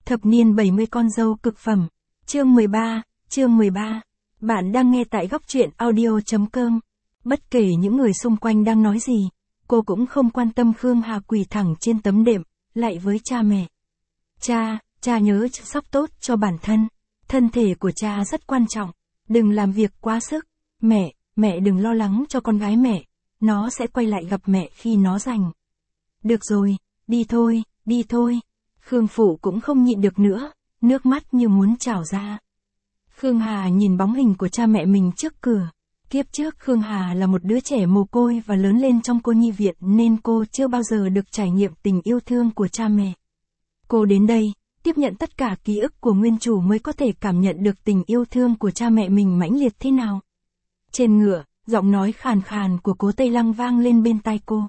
Thập niên 70 con dâu cực phẩm. Chương 13. Bạn đang nghe tại góc truyện audio.com. Bất kể những người xung quanh đang nói gì, cô cũng không quan tâm. Khương Hà quỳ thẳng trên tấm đệm, lạy với cha mẹ. Cha nhớ chăm sóc tốt cho bản thân. Thân thể của cha rất quan trọng. Đừng làm việc quá sức. Mẹ đừng lo lắng cho con gái mẹ. Nó sẽ quay lại gặp mẹ khi nó rảnh. Được rồi, đi thôi. Khương Phụ cũng không nhịn được nữa, nước mắt như muốn trào ra. Khương Hà nhìn bóng hình của cha mẹ mình trước cửa. Kiếp trước Khương Hà là một đứa trẻ mồ côi và lớn lên trong cô nhi viện nên cô chưa bao giờ được trải nghiệm tình yêu thương của cha mẹ. Cô đến đây, tiếp nhận tất cả ký ức của nguyên chủ mới có thể cảm nhận được tình yêu thương của cha mẹ mình mãnh liệt thế nào. Trên ngựa, giọng nói khàn khàn của Cố Tây Lăng vang lên bên tai cô.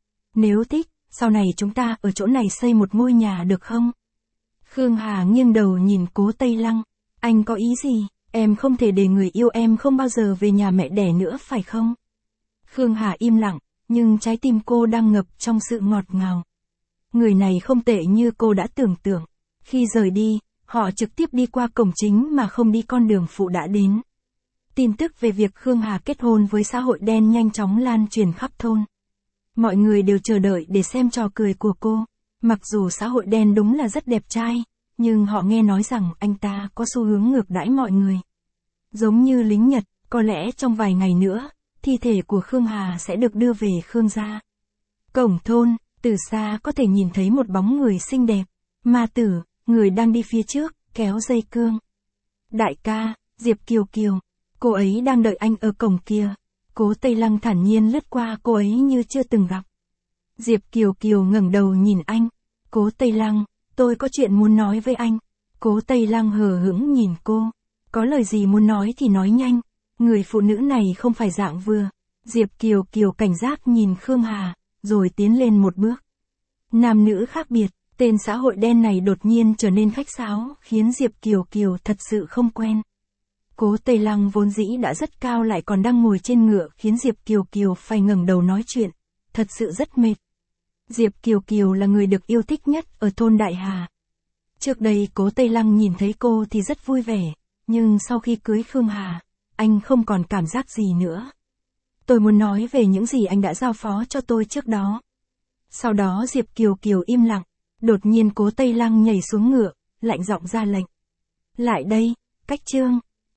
Nếu thích, sau này chúng ta ở chỗ này xây một ngôi nhà được không? Khương Hà nghiêng đầu nhìn Cố Tây Lăng. Anh có ý gì? Em không thể để người yêu em không bao giờ về nhà mẹ đẻ nữa phải không? Khương Hà im lặng, nhưng trái tim cô đang ngập trong sự ngọt ngào. Người này không tệ như cô đã tưởng tượng. Khi rời đi, họ trực tiếp đi qua cổng chính mà không đi con đường phụ đã đến. Tin tức về việc Khương Hà kết hôn với xã hội đen nhanh chóng lan truyền khắp thôn. Mọi người đều chờ đợi để xem trò cười của cô. Mặc dù xã hội đen đúng là rất đẹp trai, nhưng họ nghe nói rằng anh ta có xu hướng ngược đãi mọi người. Giống như lính Nhật, có lẽ trong vài ngày nữa, thi thể của Khương Hà sẽ được đưa về Khương gia. Cổng thôn, từ xa có thể nhìn thấy một bóng người xinh đẹp. Ma Tử, người đang đi phía trước, kéo dây cương. Đại ca, Diệp Kiều Kiều, cô ấy đang đợi anh ở cổng kia. Cố Tây Lăng thản nhiên lướt qua cô ấy như chưa từng gặp. Diệp Kiều Kiều ngẩng đầu nhìn anh. Cố Tây Lăng, tôi có chuyện muốn nói với anh. Cố Tây Lăng hờ hững nhìn cô. Có lời gì muốn nói thì nói nhanh. Người phụ nữ này không phải dạng vừa. Diệp Kiều Kiều cảnh giác nhìn Khương Hà, rồi tiến lên một bước. Nam nữ khác biệt, tên xã hội đen này đột nhiên trở nên khách sáo, khiến Diệp Kiều Kiều thật sự không quen. Cố Tây Lăng vốn dĩ đã rất cao lại còn đang ngồi trên ngựa khiến Diệp Kiều Kiều phải ngẩng đầu nói chuyện. Thật sự rất mệt. Diệp Kiều Kiều là người được yêu thích nhất ở thôn Đại Hà. Trước đây Cố Tây Lăng nhìn thấy cô thì rất vui vẻ, nhưng sau khi cưới Khương Hà, anh không còn cảm giác gì nữa. Tôi muốn nói về những gì anh đã giao phó cho tôi trước đó. Sau đó Diệp Kiều Kiều im lặng, đột nhiên Cố Tây Lăng nhảy xuống ngựa, lạnh giọng ra lệnh. Lại đây, Cách Trương.